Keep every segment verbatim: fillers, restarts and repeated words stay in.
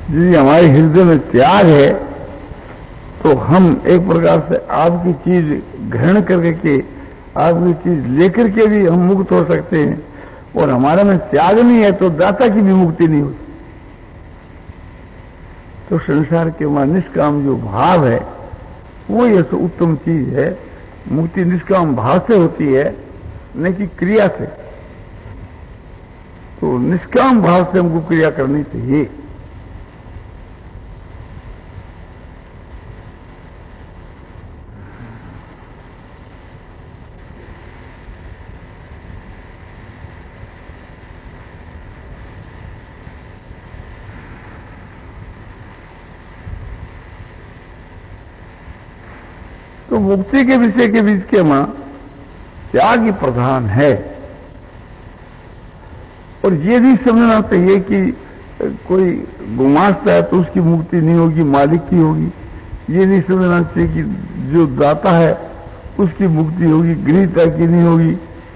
यदि हमारे हृदय में त्याग है तो हम एक प्रकार से आपकी चीज ग्रहण करके आपकी चीज लेकर के भी हम मुक्त हो सकते हैं। और हमारे में त्याग नहीं है तो दाता की भी मुक्ति नहीं होती। तो संसार के वहां निष्काम जो भाव है वो ये तो उत्तम चीज है। मुक्ति निष्काम भाव से होती है, न कि क्रिया से। तो निष्काम भाव से हमको क्रिया करनी चाहिए। तो मुक्ति के विषय के बीच के मां त्याग ही प्रधान है। और ये भी समझना चाहिए कि कोई गुमास्ता है तो उसकी मुक्ति नहीं होगी, मालिक की होगी। ये नहीं समझना चाहिए कि जो दाता है उसकी मुक्ति होगी, गृहीता की नहीं होगी।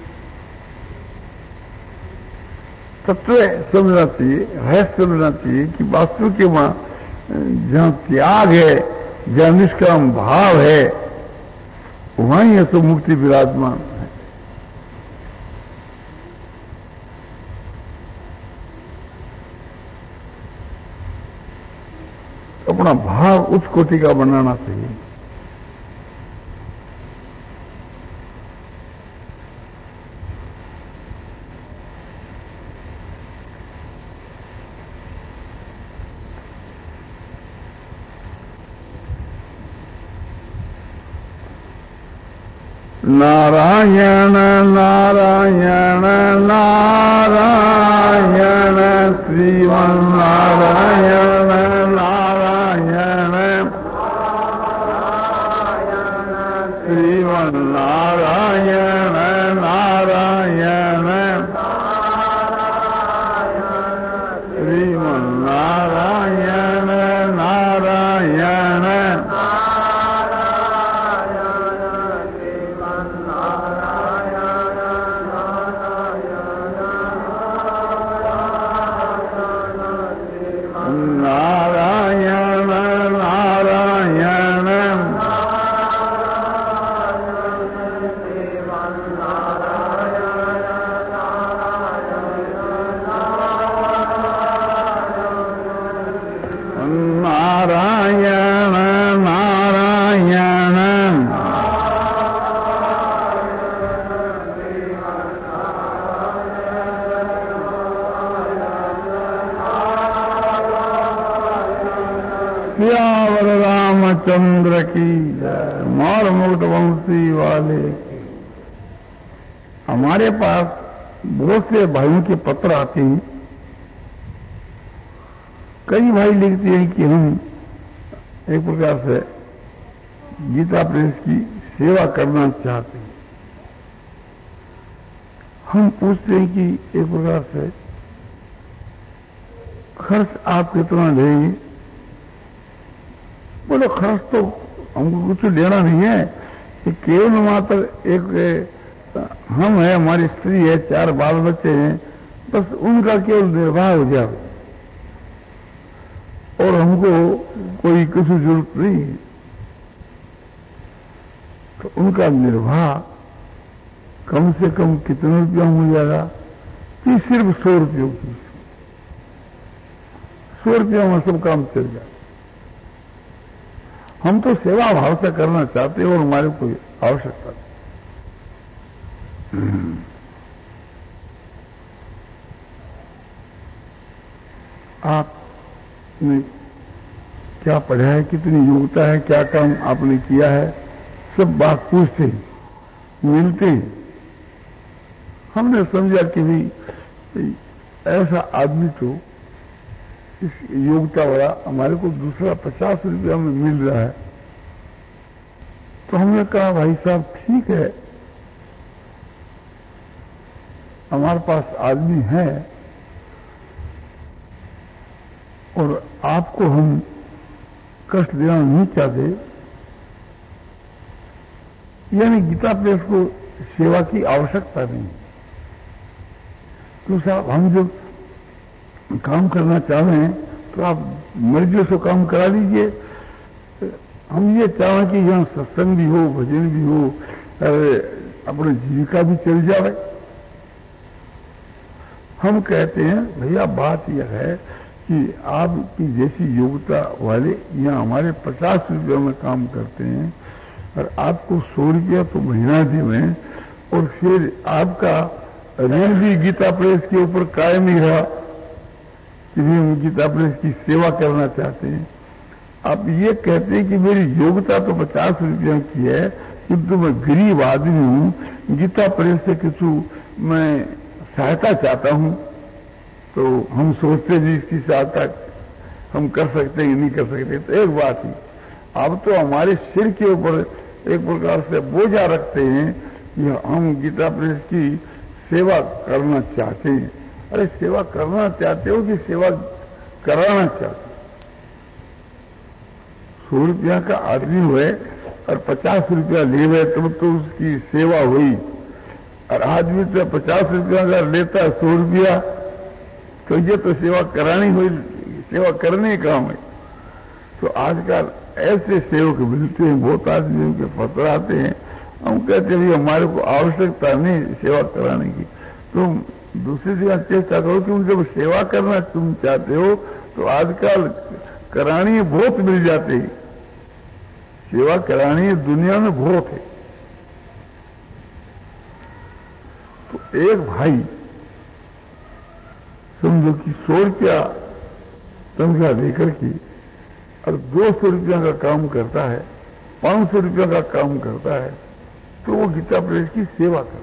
तत्व समझना चाहिए, रहस्य समझना चाहिए कि वास्तव के वहां जहां त्याग है, जहां निष्काम भाव है, वहीं है तो मुक्ति विराजमान है। अपना भाव उस कोटि का बनाना चाहिए। नारायण नारायण नारायण श्रीमन नारायण नारायण श्रीमन नारायण नारायण श्रीमन नारायण नारायण चंद्र की मार मुकुट वंशी वाले की। हमारे पास बहुत से भाइयों के पत्र आते हैं। कई भाई लिखते हैं कि हम एक प्रकार से गीता प्रेस की सेवा करना चाहते हैं। हम पूछते हैं कि एक प्रकार से खर्च आप कितना लेंगे? बोले खर्च तो हमको कुछ लेना नहीं है, कि केवल मात्र एक हम है, हमारी स्त्री है, चार बाल बच्चे हैं, बस उनका केवल निर्वाह हो जाए और हमको कोई किसी जरूरत नहीं है। तो उनका निर्वाह कम से कम कितने रुपया हो जाएगा? कि सिर्फ सौ रुपयों की, सौ रुपयों में सब काम चल जाए। हम तो सेवा भाव से करना चाहते हैं और हमारे कोई आवश्यकता नहीं। आपने क्या पढ़ा है, कितनी योग्यता है, क्या काम आपने किया है, सब बात पूछते हैं, मिलते हैं। हमने समझा कि भाई ऐसा आदमी तो इस योग्यता वाला हमारे को दूसरा पचास रुपया में मिल रहा है। तो हमने कहा भाई साहब ठीक है, हमारे पास आदमी है और आपको हम कष्ट देना नहीं चाहते, यानी गीता प्रेस को सेवा की आवश्यकता नहीं। तो साहब हम जो काम करना चाह रहे हैं तो आप मर्जी से काम करा लीजिए। हम ये चाहें कि यहाँ सत्संग भी हो, भजन भी हो, अरे अपनी जीविका भी चल जाए। हम कहते हैं भैया बात यह है कि आपकी जैसी योग्यता वाले यहाँ हमारे पचास रुपये में काम करते हैं और आपको सौ रुपया तो महीना दें, और फिर आपका ऋण भी गीता प्रेस के ऊपर कायम ही रहा कि भी हम गीता प्रेस की सेवा करना चाहते हैं। आप ये कहते हैं कि मेरी योग्यता तो पचास रुपया की है, किंतु मैं गरीब आदमी हूँ, गीता प्रेस से कुछ मैं सहायता चाहता हूँ। तो हम सोचते जी इसकी सहायता हम कर सकते हैं नहीं कर सकते। तो एक बात ही, आप तो हमारे सिर के ऊपर एक प्रकार से बोझा रखते हैं कि हम गीता प्रेस की सेवा करना चाहते हैं। अरे सेवा करना चाहते हो कि सेवा कराना चाहते हो? सौ रुपया का आदमी हुए और पचास रुपया ले हुए तब तो उसकी सेवा हुई, और आदमी तो पचास रुपया अगर लेता है सौ रुपया तो ये तो सेवा करानी हुई, सेवा करने का काम है। तो आजकल ऐसे सेवक मिलते हैं, बहुत आदमियों के पत्र आते हैं, हम कहते हैं हमारे को आवश्यकता नहीं सेवा कराने की, तुम दूसरी जगह चेष्टा करो, क्योंकि जब सेवा करना तुम चाहते हो तो आजकल करानी बहुत मिल जाते हैं, सेवा करानी दुनिया में बहुत है। तो एक भाई समझो कि सौ रुपया तनख्वाह लेकर के और दो सौ रुपया का काम करता है, पांच सौ रुपया का काम करता है, तो वो गीता प्रेस की सेवा करता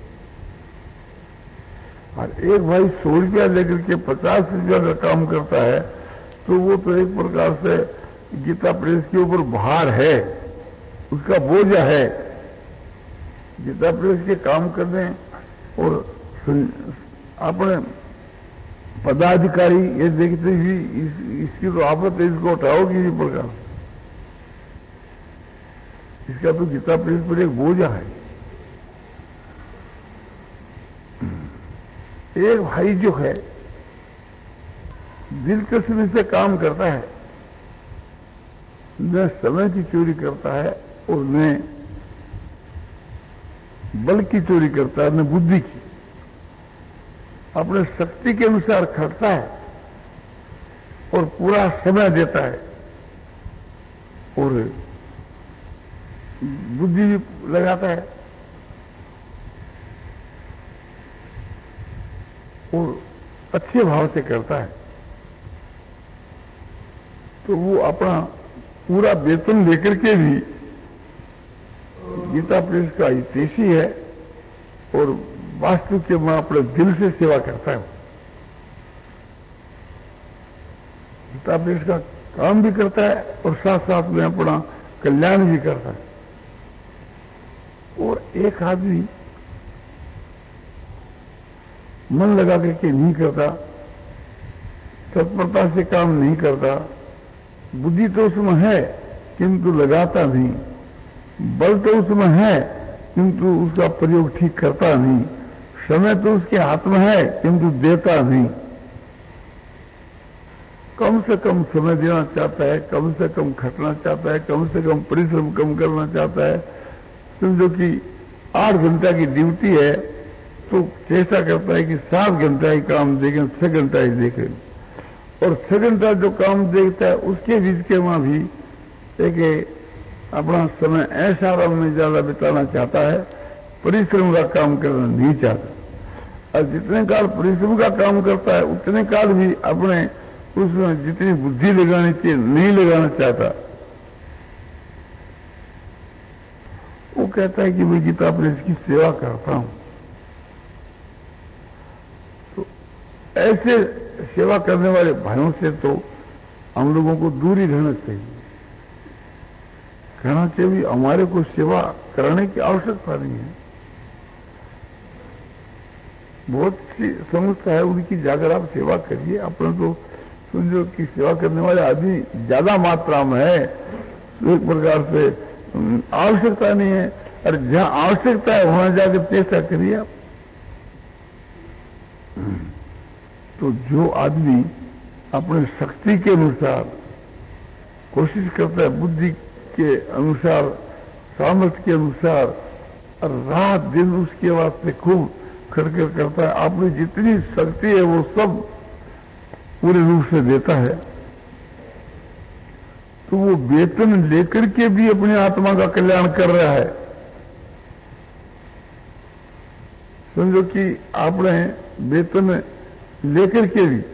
है। और एक भाई सौ रुपया लेकर के पचास रुपया का काम करता है, तो वो तो एक प्रकार से गीता प्रेस के ऊपर भार है, उसका बोझा है। गीता प्रेस के काम करने और अपने पदाधिकारी ये देखते ही इस, इसकी तो आफत है, इसको उठाओ किसी प्रकार, इसका तो गीता प्रेस पर एक बोझा है। एक भाई जो है दिलचस्पी से काम करता है, न समय की चोरी करता है और न बल की चोरी करता है, न बुद्धि की, अपने शक्ति के अनुसार खटता है और पूरा समय देता है और बुद्धि भी लगाता है और अच्छे भाव से करता है। तो वो अपना पूरा वेतन लेकर के भी गीता प्रेस का हितैषी है और वास्तु के मैं अपने दिल से सेवा करता है। गीता प्रेस का काम भी करता है और साथ साथ में अपना कल्याण भी करता है। और एक आदमी मन लगा करके नहीं करता, तत्परता से काम नहीं करता, बुद्धि तो उसमें है किंतु लगाता नहीं, बल तो उसमें है किंतु उसका प्रयोग ठीक करता नहीं, समय तो उसके हाथ में है किंतु देता नहीं, कम से कम समय देना चाहता है, कम से कम खटना चाहता है, कम से कम परिश्रम कम करना चाहता है। समझो कि आठ घंटा की ड्यूटी है तो चेष्टा करता है कि सात घंटा ही काम देखें, छह घंटा ही देखें, और छह घंटा जो काम देखता है उसके बीच के वहां भी एक अपना समय ऐसा आराम में ज्यादा बिताना चाहता है, परिश्रम का काम करना नहीं चाहता। और जितने काल परिश्रम का काम करता है उतने काल भी अपने उसमें जितनी बुद्धि लगानी चाहिए नहीं लगाना चाहता। वो कहता है कि मैं गीता प्रेस की सेवा करता हूं। तो ऐसे सेवा करने वाले भाइयों से तो हम लोगों को दूर ही रहना चाहिए, कहना चाहिए हमारे को सेवा कराने की आवश्यकता नहीं है। बहुत सी समस्या है उनकी, जाकर आप सेवा करिए। अपने तो समझो कि सेवा करने वाले आदमी ज्यादा मात्रा में है, तो एक प्रकार से आवश्यकता नहीं है, और जहां आवश्यकता है वहां जाकर चेष्टा करिए आप। तो जो आदमी अपनी शक्ति के अनुसार कोशिश करता है, बुद्धि के अनुसार, सामर्थ्य के अनुसार, और रात दिन उसके वास्ते खूब खड़कर करता है। आपने जितनी शक्ति है वो सब पूरे रूप से देता है। तो वो वेतन लेकर के भी अपनी आत्मा का कल्याण कर रहा है। समझो कि आपने वेतन लेकर के भी,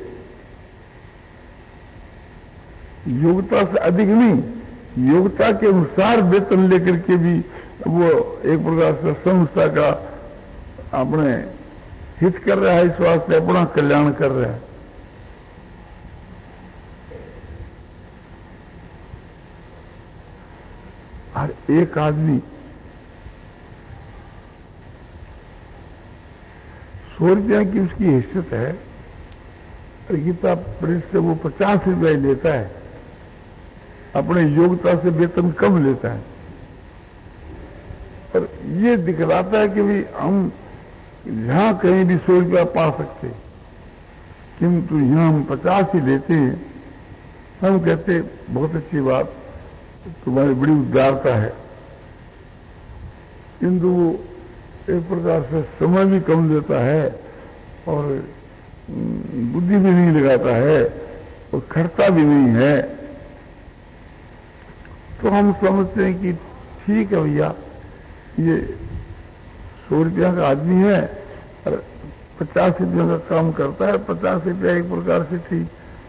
योग्यता से अधिक नहीं, योग्यता के अनुसार वेतन लेकर के भी वो एक प्रकार से संस्था का अपने हित कर रहा है, इस वास्ते अपना कल्याण कर रहा है। और एक आदमी सौ रुपया की उसकी हैसियत है, गीता प्रेस से वो पचास रुपया लेता है, अपने योग्यता से वेतन कम लेता है। पर ये दिखलाता है कि भाई हम यहां कहीं भी सौ रुपया पा सकते, किंतु यहां हम पचास ही लेते हैं। हम कहते बहुत अच्छी बात, तुम्हारी बड़ी उदारता है, किंतु वो एक प्रकार से समय भी कम देता है और बुद्धि भी नहीं लगाता है और खर्चा भी नहीं है। तो हम समझते हैं कि ठीक है भैया, ये सौ रुपया का आदमी है और पचास रुपया का काम करता है, पचास रुपया एक प्रकार से ठीक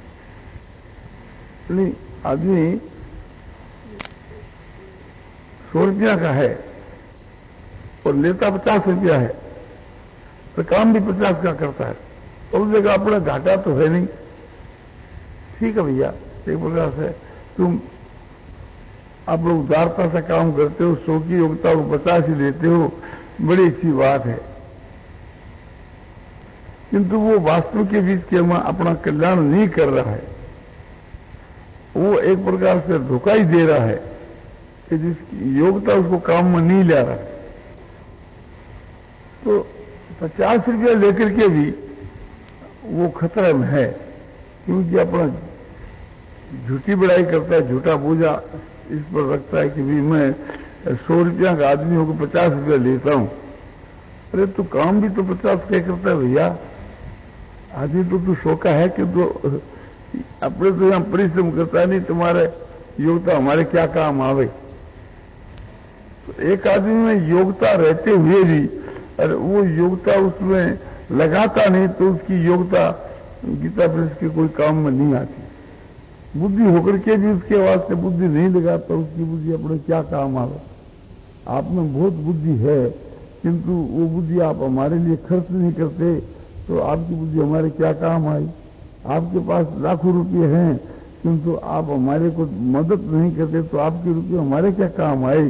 नहीं। आदमी सौ रुपया का है और लेता पचास रुपया है, तो काम भी पचास का करता है, तो उस जगह अपना घाटा तो है नहीं। ठीक है भैया, एक प्रकार से तुम आप लोग उदारता से काम करते हो, सौ की योग्यता और पचास ही देते हो, बड़ी अच्छी बात है, किंतु वो वास्तव के बीच के अपना कल्याण नहीं कर रहा है। वो एक प्रकार से धोखा ही दे रहा है कि जिसकी योग्यता उसको काम में नहीं ला रहा है। तो पचास रुपया लेकर के भी वो खतरे में है, क्योंकि अपना झूठी बड़ाई करता है, झूठा बोझा इस पर रखता है कि भी मैं सौ रुपया का आदमी होकर पचास रुपया लेता हूं। अरे तू काम भी तो पचास का करता है भैया, आदमी तो तू सौ का है कि तो अपने तो यहां परिश्रम करता नहीं, तुम्हारे योग्यता हमारे क्या काम आवे। तो एक आदमी में योग्यता रहते हुए भी अरे वो योग्यता उसमें लगाता नहीं, तो उसकी योग्यता गीता प्रेस के कोई काम में नहीं आती। बुद्धि होकर के भी उसके वास्ते बुद्धि नहीं लगाता, उसकी बुद्धि अपने क्या काम आवे। आप में बहुत बुद्धि है, किंतु वो बुद्धि आप हमारे लिए खर्च नहीं करते, तो आपकी बुद्धि हमारे क्या काम आई। आपके पास लाखों रुपये हैं, किंतु आप हमारे को मदद नहीं करते, तो आपके रुपये हमारे क्या काम आए।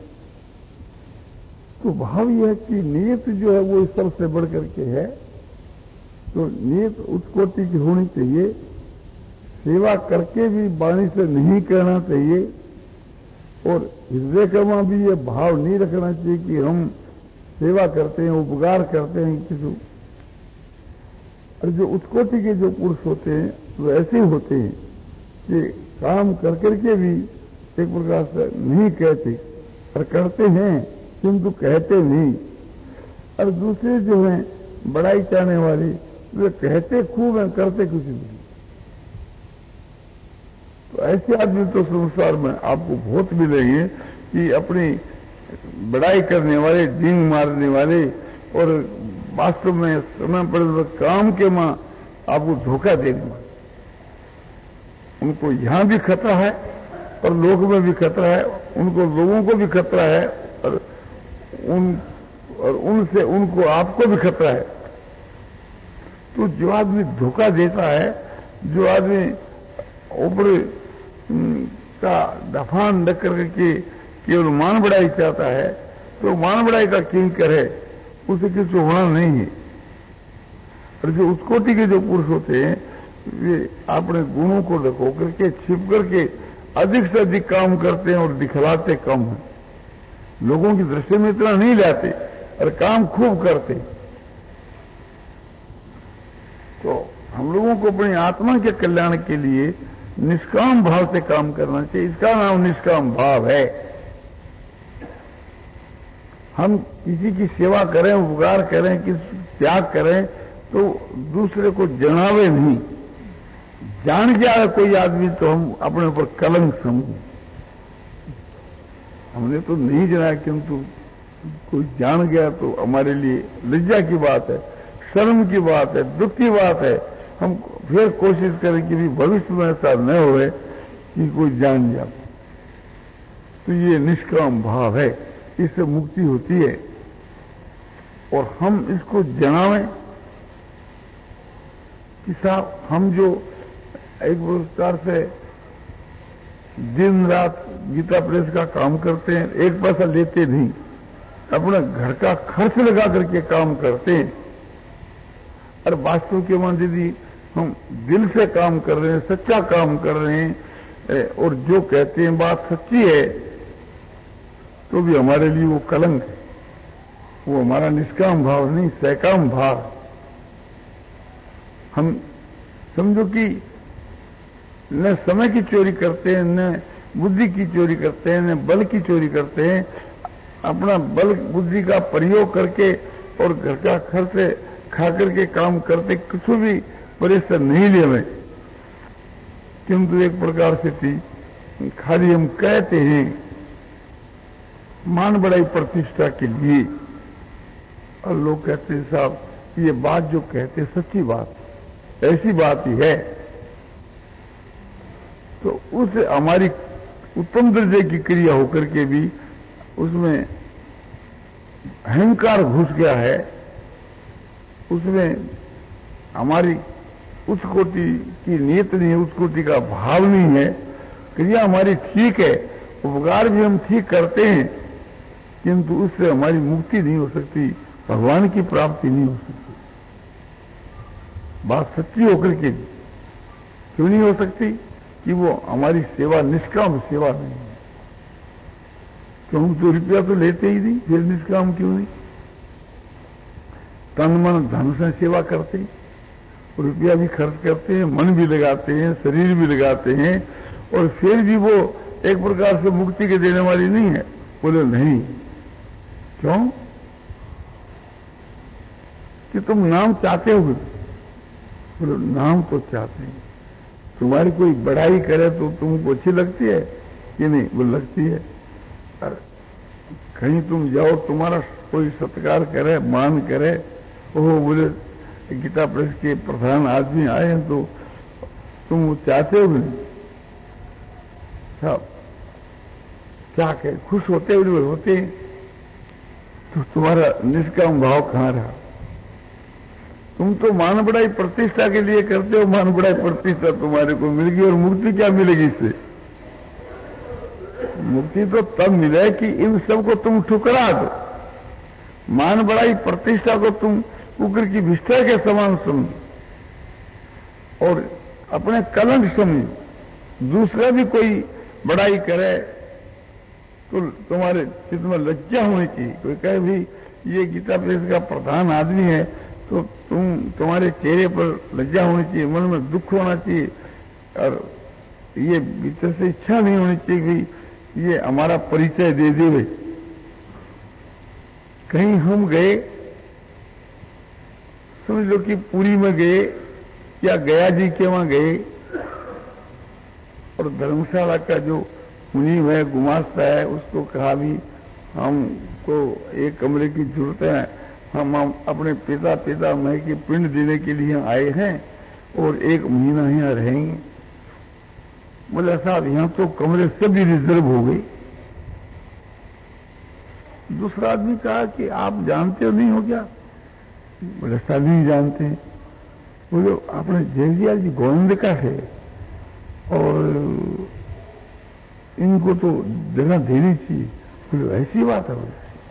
तो भाव यह है कि नियत जो है वो इस सबसे बढ़ करके है। तो नियत उस कोटि की होनी चाहिए, सेवा करके भी वाणी से नहीं कहना चाहिए, और हृदय कर्मा भी ये भाव नहीं रखना चाहिए कि हम सेवा करते हैं, उपकार करते हैं किसी। और जो उत्कोटि के जो पुरुष होते हैं वो ऐसे ही होते हैं कि काम कर करके भी एक प्रकार से नहीं कहते, और करते हैं किंतु कहते नहीं। और दूसरे जो हैं बड़ाई चाहने वाले, वे कहते खूब हैं, करते कुछ नहीं। तो ऐसे आदमी तो संसार में आपको बहुत मिलेंगे कि अपनी बड़ाई करने वाले, डींग मारने वाले, और वास्तव में समय पर काम के मां आपको धोखा देने वाले। उनको यहां भी खतरा है और लोक में भी खतरा है, उनको लोगों को भी खतरा है, और उन और उनसे उनको आपको भी खतरा है। तो जो आदमी धोखा देता है, जो आदमी ऊपर का दफान रख करके केवल मान बढ़ाई चाहता है, तो मान बढ़ाई का किंकर है, उसे किसी होना नहीं है। और जो उत्कोटि के जो पुरुष होते हैं, वे अपने गुणों को ढको करके, छिप करके अधिक से अधिक काम करते हैं और दिखलाते कम है। लोगों की दृष्टि में इतना नहीं लाते और काम खूब करते। तो हम हम लोगों को अपनी आत्मा के कल्याण के लिए निष्काम भाव से काम करना चाहिए। इसका नाम निष्काम भाव है। हम किसी की सेवा करें, उपकार करें, किस त्याग करें तो दूसरे को जनावे नहीं। जान गया कोई आदमी तो हम अपने ऊपर कलंक समझे। हमने तो नहीं जनाया, किंतु कोई जान गया तो हमारे लिए लज्जा की बात है, शर्म की बात है, दुख की बात है। हम फिर कोशिश करें कि भी भविष्य में ऐसा न होए कि कोई जान जाए। तो ये निष्काम भाव है, इससे मुक्ति होती है। और हम इसको जनावें कि साहब हम जो एक पुरस्कार से दिन रात गीता प्रेस का काम करते हैं, एक पैसा लेते नहीं, अपना घर का खर्च लगा करके काम करते हैं। और वास्तव के मान यदि हम दिल से काम कर रहे हैं, सच्चा काम कर रहे हैं और जो कहते हैं बात सच्ची है, तो भी हमारे लिए वो कलंक है। वो हमारा निष्काम भाव नहीं, सकाम भाव। हम समझो कि न समय की चोरी करते हैं, न बुद्धि की चोरी करते हैं, न बल की चोरी करते हैं। अपना बल बुद्धि का प्रयोग करके और घर का खर्च खा करके काम करते, कुछ भी परिश्रम नहीं ले हमें। किंतु एक प्रकार से थी खाली हम कहते हैं मान बढ़ाई प्रतिष्ठा के लिए, और लोग कहते हैं साहब ये बात जो कहते हैं सच्ची बात, ऐसी बात ही है। तो उस हमारी उत्तम दर्जे की क्रिया होकर के भी उसमें अहंकार घुस गया है, उसमें हमारी उस कोटि की नीयत नहीं है, उस कोटि का भाव नहीं है। क्रिया हमारी ठीक है, उपकार भी हम ठीक करते हैं, किंतु उससे हमारी मुक्ति नहीं हो सकती, भगवान की प्राप्ति नहीं हो सकती। बात सच्ची होकर के क्यों नहीं हो सकती कि वो हमारी सेवा निष्काम सेवा नहीं है। तो हम तो रुपया तो लेते ही नहीं, फिर निष्काम क्यों नहीं? तन मन धन से सेवा करते हैं, रुपया भी खर्च करते हैं, मन भी लगाते हैं, शरीर भी लगाते हैं, और फिर भी वो एक प्रकार से मुक्ति के देने वाली नहीं है। बोले नहीं, क्यों? कि तुम नाम चाहते हो। बोले नाम तो चाहते हैं, तुम्हारी कोई बड़ाई करे तो तुमको अच्छी लगती है कि नहीं? वो लगती है। और कहीं तुम जाओ, तुम्हारा कोई सत्कार करे, मान करे, ओह बोले गीता प्रेस के प्रधान आदमी आए हैं, तो तुम वो चाहते हो नहीं? सब क्या कहे, खुश होते हुए होते हैं, तो तुम्हारा निष्काम भाव कहाँ रहा? तुम तो मान बढ़ाई प्रतिष्ठा के लिए करते हो, मान बढ़ाई प्रतिष्ठा तुम्हारे को मिल गई, और मुक्ति क्या मिलेगी इससे? मुक्ति तो तब मिले कि इन सब को तुम ठुकरा दो। मान बढ़ाई प्रतिष्ठा को तुम कुकर की विष्ठा के समान समझो और अपने कलंक समझो। दूसरा भी कोई बड़ाई करे तो तुम्हारे चित्त में लज्जा होनी चाहिए। कोई कहे भी ये गीता प्रेस का प्रधान आदमी है, तो तुम तुम्हारे चेहरे पर लज्जा होनी चाहिए, मन में दुख होना चाहिए, और ये भीतर से इच्छा नहीं होनी चाहिए कि ये हमारा परिचय दे दे। कहीं हम गए, समझ लो कि पुरी में गए या गया जी के वहां गए, और धर्मशाला का जो मुनीम है, गुमास्ता है, उसको कहा भी हमको एक कमरे की जरूरत है, हम अपने पिता पिता मैं के पिंड देने के लिए आए हैं और एक महीना यहाँ रहेंगे। बोले साहब यहाँ तो कमरे सभी रिजर्व हो गई। दूसरा आदमी कहा कि आप जानते हो नहीं हो क्या? बोले साहब नहीं जानते हैं। बोले अपने जयजिया जी गोविंद का है और इनको तो जगह देनी चाहिए। बोले ऐसी बात है?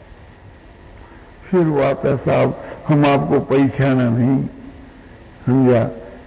फिर बात है साहब हम आपको पहचाना नहीं, समझा,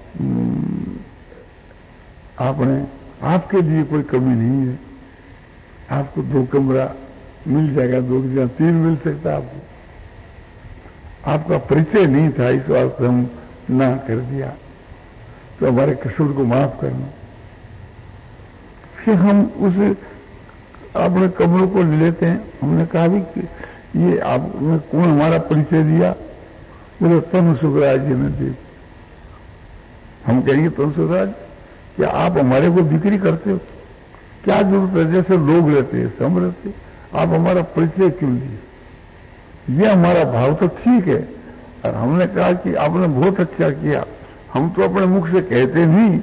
आपने आपके लिए कोई कमी नहीं है, आपको दो कमरा मिल जाएगा, दो की जगह तीन मिल सकता है आपको। आपका परिचय नहीं था, इस वास्ते हम ना कर दिया। तो हमारे कसूर को माफ करना। फिर हम उस अपने कमरों को ले लेते हैं। हमने कहा भी कि ये आपने कौन हमारा परिचय दिया? बोले तनु सुखराज जी ने दी। हम कहेंगे तनु सुखराज क्या आप हमारे को बिक्री करते हो? क्या जरूरत है? जैसे लोग रहते हैं सम रहते, आप हमारा परिचय क्यों दिए? ये हमारा भाव तो ठीक है। और हमने कहा कि आपने बहुत अच्छा किया, हम तो अपने मुख से कहते नहीं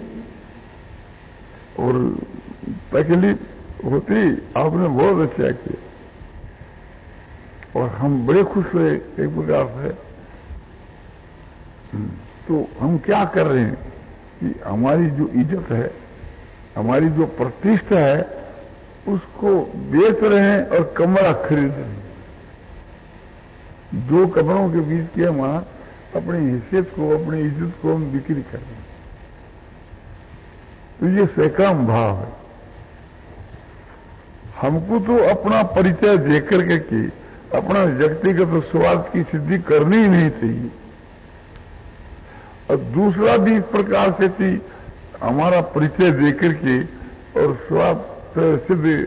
और तकलीफ होती, आपने बहुत अच्छा किया और हम बड़े खुश हुए एक प्रकार से। तो हम क्या कर रहे हैं कि हमारी जो इज्जत है, हमारी जो प्रतिष्ठा है, उसको बेच रहे हैं और कमरा खरीद रहे हैं। दो कमरों के बीच के वहां अपनी हैसियत को, अपनी इज्जत को हम बिक्री कर रहे हैं। तो ये सकाम भाव है। हमको तो अपना परिचय देकर के कि अपना व्यक्तिगत स्वार्थ की सिद्धि करनी ही नहीं चाहिए। और दूसरा भी इस प्रकार से थी, हमारा परिचय देकर के और स्वार्थ सिद्ध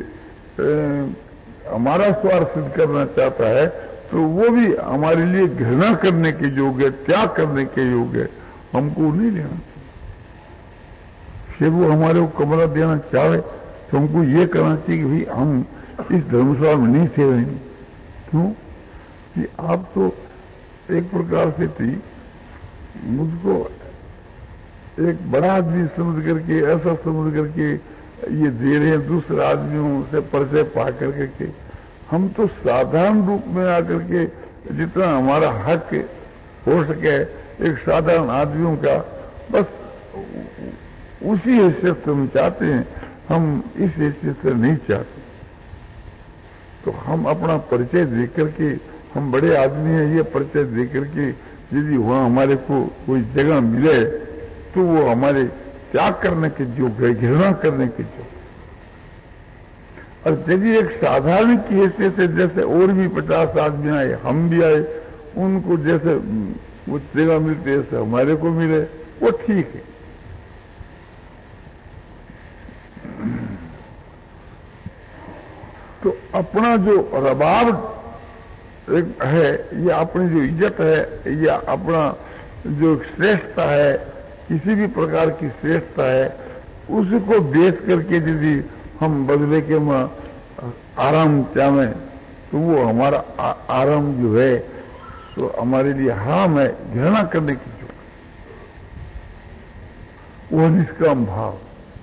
हमारा स्वार्थ सिद्ध करना चाहता है, तो वो भी हमारे लिए घृणा करने के योग्य, त्याग करने के योग्य, हमको नहीं लेना चाहिए। फिर वो हमारे को कमरा देना चाहे तो हमको ये करना चाहिए कि भाई हम इस धर्मशाला में नहीं थे रहेंगे। क्यों कि आप तो एक प्रकार से थी, मुझको एक बड़ा आदमी समझ करके, ऐसा समझ करके ये दे रहे हैं दूसरे आदमियों से परिचय पा करके के। हम तो साधारण रूप में आकर के जितना हमारा हक हो सके एक साधारण आदमियों का, बस उसी हैसियत से हम चाहते हैं, हम इस हैसियत से नहीं चाहते। तो हम अपना परिचय देकर के हम बड़े आदमी हैं ये परिचय देकर के यदि वहां हमारे को कोई जगह मिले तो वो हमारे त्याग करने के योग्य, घृणा करने के योग्य। और यदि एक साधारण की हैसियत से जैसे और भी पचास आदमी आए, हम भी आए, उनको जैसे वो जगह मिलती है जैसे हमारे को मिले, वो ठीक है। तो अपना जो रबाब एक है, या अपनी जो इज्जत है, या अपना जो श्रेष्ठता है, किसी भी प्रकार की श्रेष्ठता है, उसको बेच करके यदि हम बदले के में आराम चाहें तो वो हमारा आ, आराम जो है तो हमारे लिए हराम है, घृणा करने की जो वो निष्काम भाव।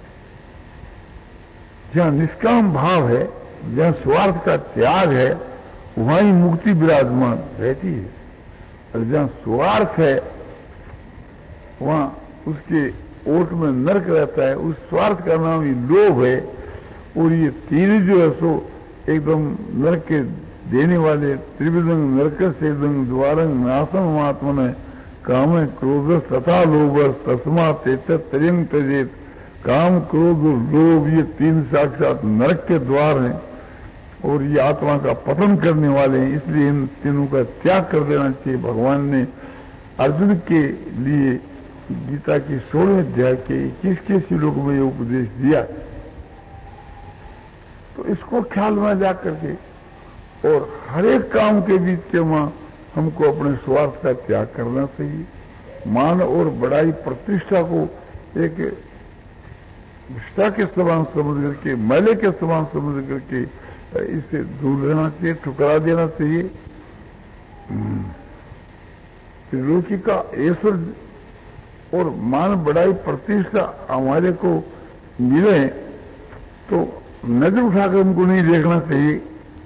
जहां निष्काम भाव है, जहां स्वार्थ का त्याग है, वहां ही मुक्ति विराजमान रहती है। और जहां स्वार्थ है वहां उसके ओट में नरक रहता है। उस स्वार्थ का नाम ही लोभ है। और ये तीन जो है सो एकदम नरक के देने वाले, त्रिविधं नरक से द्वारंग नासम आत्मन काम क्रोध तथा लोभ तस्मा तेजत त्रियंग त्यजेत। काम, क्रोध और लोभ ये तीन साक्षात नरक के द्वार हैं और ये आत्मा का पतन करने वाले हैं। इसलिए इन तीनों का त्याग कर देना चाहिए। भगवान ने अर्जुन के लिए गीता की सोलहवें अध्याय के इक्कीसवें श्लोक में ये उपदेश दिया। तो इसको ख्याल में जा करके और हर एक काम के बीच के वहां हमको अपने स्वार्थ का त्याग करना चाहिए। मान और बड़ाई प्रतिष्ठा को एक निष्ठा के समान समझ करके, मैले के समान समझ करके इसे दूर रहना चाहिए, ठुकरा देना चाहिए। त्रिलोकी का ऐश्वर्य और मान बड़ाई प्रतिष्ठा हमारे को मिले तो नजर उठाकर हमको नहीं देखना चाहिए।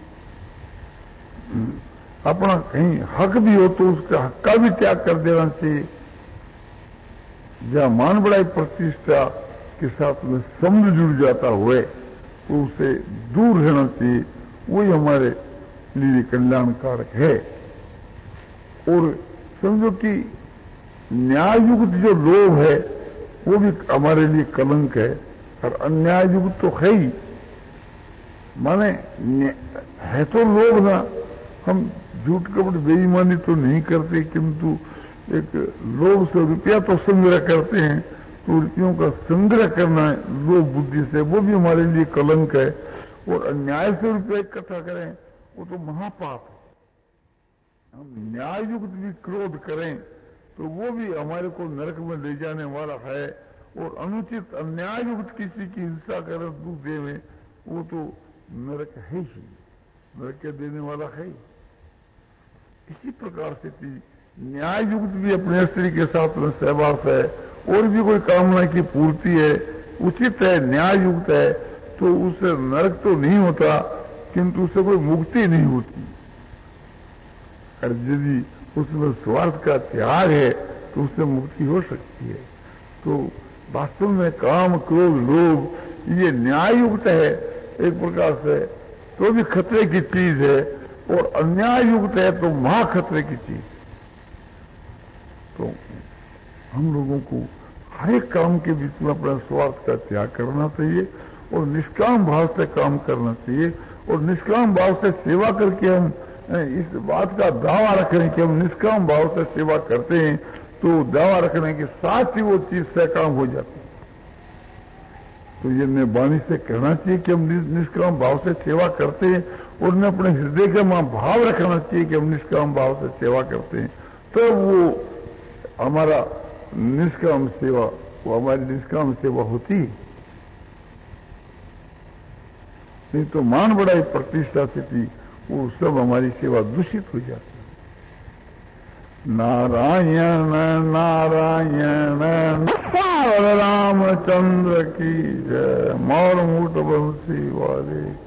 अपना कहीं हक भी हो तो उसका हक का भी त्याग कर देना चाहिए। जहां मान बड़ाई प्रतिष्ठा के साथ में संबंध जुड़ जाता हुए तो उसे दूर रहना चाहिए। वही हमारे लिए कल्याणकारक है। और समझो कि न्याययुक्त जो लोभ है वो भी हमारे लिए कलंक है। और अन्याययुक्त तो है ही, माने है तो लोभ ना, हम झूठ कपट बेईमानी तो नहीं करते, किंतु एक लोभ से रुपया तो संग्रह करते हैं। तो रुपयों का संग्रह करना है लोभ बुद्धि से, वो भी हमारे लिए कलंक है। और अन्याय से रुपये इकट्ठा करें वो तो महापाप है। हम न्याय युक्त भी क्रोध करें तो वो भी हमारे को नरक में ले जाने वाला है। और अनुचित अन्याय युक्त किसी की हिंसा कर दुख दे में वो तो नरक है ही, नरक के देने वाला है। इसी प्रकार से न्याय युक्त भी अपने स्त्री के साथ में सहवास है और भी कोई कामना की पूर्ति है, उचित है, न्याय युक्त है, तो उससे नरक तो नहीं होता किंतु उससे कोई मुक्ति नहीं होती। और यदि उसमें स्वार्थ का त्याग है तो उससे मुक्ति हो सकती है। तो वास्तव में काम क्रोध लोभ ये न्याय युक्त है एक प्रकार से, तो भी खतरे की चीज है, और अन्याय युक्त है तो महा खतरे की चीज। तो हम लोगों को हर एक काम के बीच में अपना स्वार्थ का त्याग करना चाहिए और निष्काम भाव से काम करना चाहिए। और निष्काम भाव से सेवा करके हम इस बात का दावा रखें कि हम निष्काम भाव से सेवा करते हैं, तो दावा रखने के साथ ही वो चीज से काम हो जाती है। तो ये मैं वाणी से कहना चाहिए कि हम निष्काम भाव से सेवा करते हैं, और उन्हें अपने हृदय का मां भाव रखना चाहिए कि हम निष्काम भाव से सेवा करते हैं। तो वो हमारा निष्काम सेवा, वो हमारी निष्काम सेवा होती है। नहीं तो मान बढ़ाई प्रतिष्ठा से थी वो सब हमारी सेवा दूषित हो जाती है। नारायण नारायण रामचंद्र की जय। मौर मूठ बंसी वाले